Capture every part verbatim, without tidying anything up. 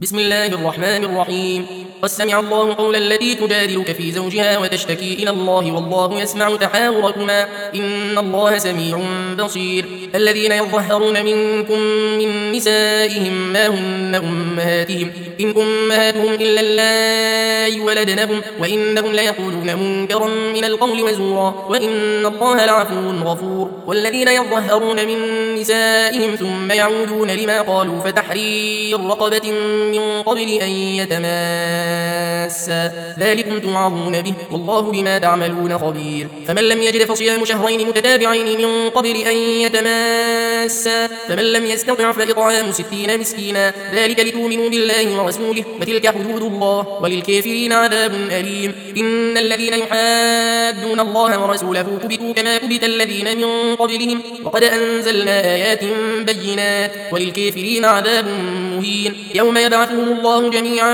بسم الله الرحمن الرحيم. قد سمع الله قول التي تجادلك في زوجها وتشتكي إلى الله والله يسمع تحاوركما إن الله سميع بصير. الذين يظهرون منكم من نسائهم ما هن أمهاتهم إن أمهاتهم إلا اللائي ولدنهم وإنهم ليقولون منكرا من القول وزورا وإن الله لعفو غفور. والذين يظهرون من نسائهم ثم يعودون لما قالوا فتحرير رقبة من قبل أن يتماسا ذلكم توعظون به والله بما تعملون خبير. فمن لم يجد فصيام شهرين متتابعين من قبل أن يتماسا فمن لم يستطع فإطعام ستين مسكينا ذلك لتؤمنوا بالله ورسوله وتلك حدود الله وللكافرين عذاب أليم. إن الذين يحادون الله ورسوله كبتوا كما كبت الذين من قبلهم وقد أنزلنا آيات بينات وللكافرين عذاب مهين. يوم يبعثهم الله جميعا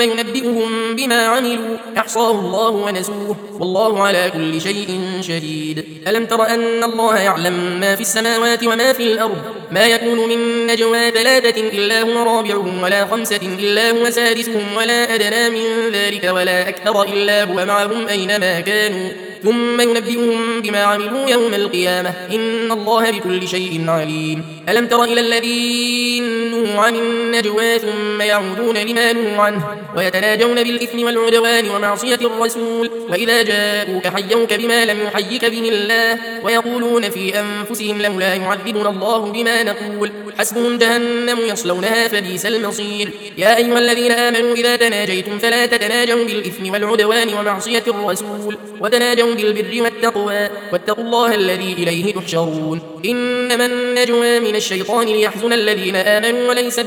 فينبئهم بما عملوا أحصاه الله ونسوه والله على كل شيء شهيد. ألم تر أن الله يعلم ما في السماوات وما في الأرض ما يكون من نجوى ثلاثة إلا هو رابعهم ولا خمسة إلا هو سادسهم ولا أدنى من ذلك ولا أكثر إلا هو معهم أينما كانوا ثم ينبئهم بما عملوا يوم القيامة إن الله بكل شيء عليم. ألم تر إلى الذين نهوا عن النجوى ثم يعودون لما نهوا عنه ويتناجون بالإثم والعدوان ومعصية الرسول وإذا جاءوك حيوك بما لم يحيك به الله ويقولون في أنفسهم لولا يعذبنا الله بما نقول حسبهم جهنم يصلونها فبئس المصير. يا أيها الذين آمنوا إذا تناجيتم فلا تتناجوا بالإثم والعدوان ومعصية الرسول وتناجوا بالبر والتقوى واتقوا الله الذي إليه تحشرون. إنما النجوى من الشيطان ليحزن الذين آمنوا وليس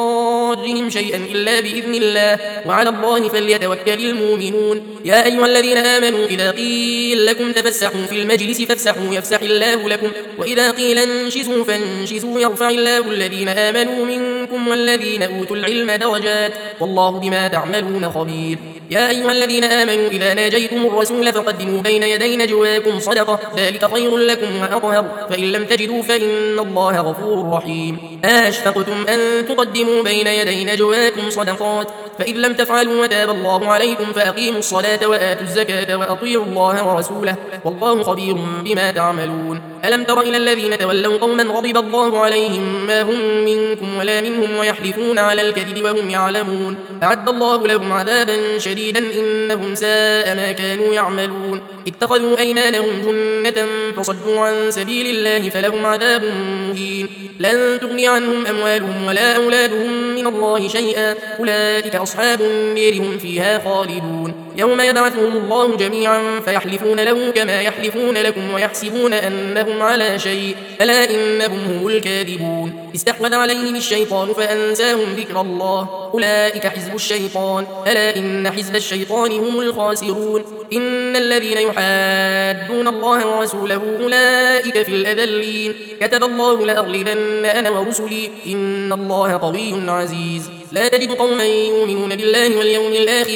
بضارهم شيئا إلا بإذن الله وعلى الله فليتوكل المؤمنون. يا أيها الذين آمنوا إذا قيل لكم تفسحوا في المجلس فافسحوا يفسح الله لكم وإذا قيل انشزوا فانشزوا يرفع الله الذين آمنوا منكم والذين أوتوا العلم درجات والله بما تعملون خبير. يا أيها الذين آمنوا إذا ناجيتم الرسول فقدموا بين يدي نجواكم صدقة ذلك خير لكم وأطهر فإن لم تجدوا فإن الله غفور رحيم. أشفقتم أن تقدموا بين يدي نجواكم صدقات فإن لم تفعلوا وتاب الله عليكم فأقيموا الصلاة وآتوا الزكاة وأطيعوا الله ورسوله والله خبير بما تعملون. ألم تر إلى الذين تولوا قوما غضب الله عليهم ما هم منكم ولا منهم ويحلفون على الكذب وهم يعلمون أعد الله لهم عذابا شديدا إنهم ساء ما كانوا يعملون. اتخذوا أيمانهم جنة فصدوا عن سبيل الله فلهم عذاب مهين. لن تغني عنهم أموالهم ولا أولادهم من الله شيئا أولئك أصحاب النار هم فيها خالدون. يوم يبعثهم الله جميعا فيحلفون له كما يحلفون لكم ويحسبون أنهم على شيء ألا إنهم هم الكاذبون. استحوذ عليهم الشيطان فأنساهم ذكر الله أولئك حزب الشيطان ألا إن حزب الشيطان هم الخاسرون. إن الذين يحادون الله ورسوله أولئك في الأذلين كتب الله لأغلبن أنا ورسلي إن الله قوي عزيز. لا تجد قوما يؤمنون بالله واليوم الآخر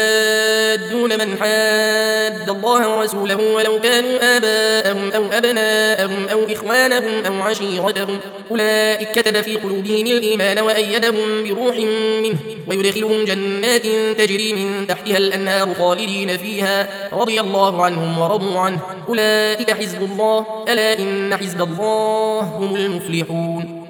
يوادون من حاد الله ورسوله ولو كانوا آباءهم أو أبناءهم أو إخوانهم أو عشيرتهم أولئك كتب في قلوبهم الإيمان وأيدهم بروح منه ويدخلهم جنات تجري من تحتها الأنهار خالدين فيها رضي الله عنهم ورضوا عنه أولئك حزب الله ألا إن حزب الله هم المفلحون.